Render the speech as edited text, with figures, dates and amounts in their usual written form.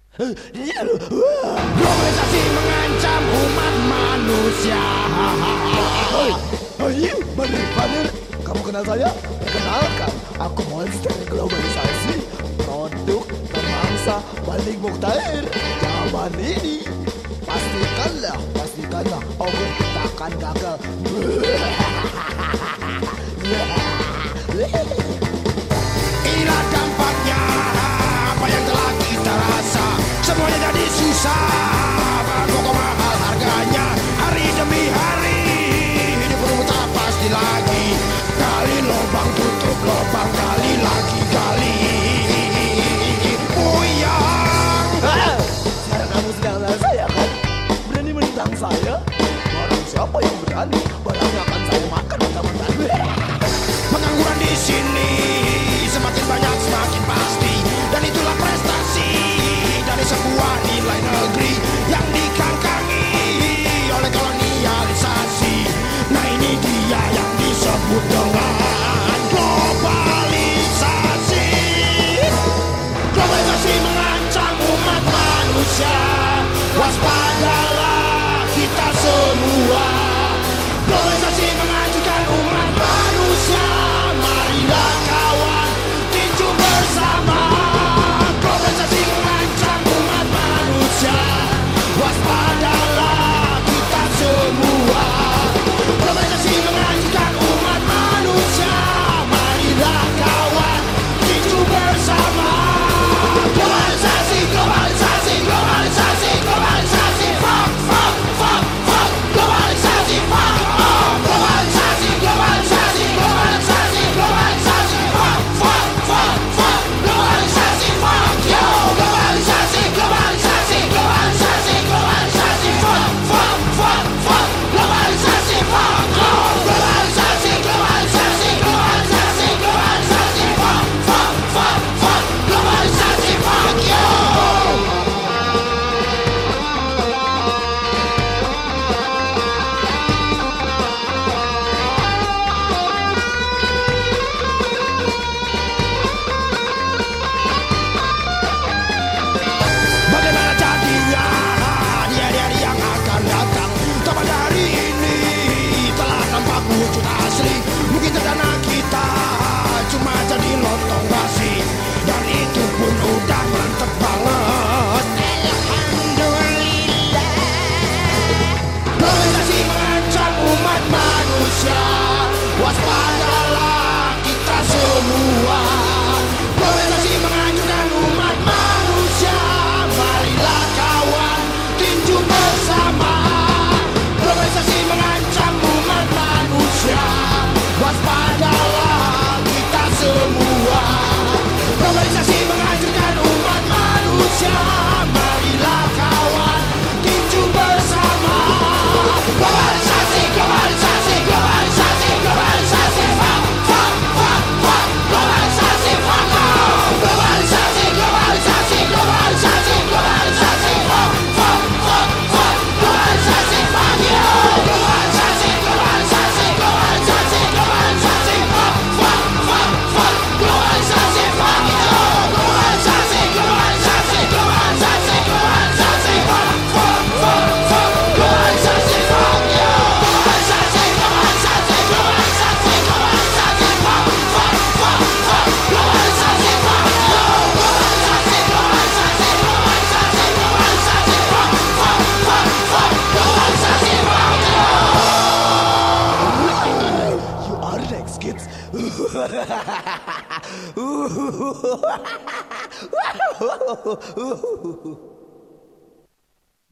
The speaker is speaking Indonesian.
Globalisasi mengancam umat manusia. Badir, kamu kenal saya? Kenalkan, aku monster globalisasi, produk pemangsa Balik Mukhtair. Zaman ini pastikanlah, aku takkan gagal. Inilah dampaknya apa yang telah kita rasa. Semuanya jadi susah, bahan pokok mahal harganya. Hari demi hari hidup belum tak pasti lagi. Gali lubang tutup lubang, gali lagi gali. Buyang. Sekarang kamu sedang kenal saya kan? Berani menentang saya? Barang siapa yang berani, barangnya akan saya makan mentah-mentah. Pengangguran di sini semakin banyak semakin pasti, dan itulah prestasi dari sebuah nilai negeri yang dikangkangi oleh kolonialisasi. Nah ini dia yang disebut dengan globalisasi. Globalisasi mengancam umat manusia. Waspadalah kita semua. Globalisasi menghancurkan umat manusia. Marilah kawan tinju bersama. Globalisasi mengancam umat manusia. Waspadalah kita semua. Globalisasi menghancurkan umat manusia. Marilah kawan tinju bersama. Globalisasi, globalisasi, globalisasi, globalisasi. Fuck, fuck, fuck, fuck. Globalisasi, fuck. Globalisasi, globalisasi, globalisasi, globalisasi. Fuck, fuck, fuck, fuck. Globalisasi, fuck yo. Globalisasi, globalisasi, globalisasi, globalisasi. Fuck, fuck, fuck, fuck. Globalisasi, fuck yo. Globalisasi, globalisasi, globalisasi, globalisasi. Fuck, fuck, fuck, fuck. Globalisasi, fuck yo. Bagaimana jadinya di hari-hari yang akan datang? Tepat hari ini telah nampak wujud asli. Mungkin dana kita cuma jadi lontong basi, dan itu pun udah mantep banget. Alhamdulillah. Globalisasi mengancam umat manusia. Waspadalah kita semua. Globalisasi menghancurkan umat manusia. Marilah kawan tinju bersama. Globalisasi mengancam umat manusia. Waspadalah kita semua. Globalisasi menghancurkan umat manusia. Marilah kawan tinju bersama. Globalisasi, globalisasi, globalisasi, globalisasi. Fuck, fuck, fuck, fuck. Globalisasi, fuck off. Globalisasi, globalisasi, globalisasi, globalisasi. Fuck, fuck, fuck, fuck. Globalisasi, fuck you. Globalisasi, globalisasi, globalisasi, globalisasi. Fuck, fuck, fuck, fuck. Globalisasi, fuck you. Globalisasi, globalisasi, globalisasi, globalisasi. Fuck, fuck, fuck, fuck. Globalisasi, fuck you. Globalisasi, globalisasi, globalisasi, globalisasi. Fuck, fuck, fuck, fuck. Globalisasi, fuck you. Globalisasi, globalisasi, globalisasi, globalisasi. Fuck, fuck, fuck, fuck. Globalisasi, fuck you. You are next, kids.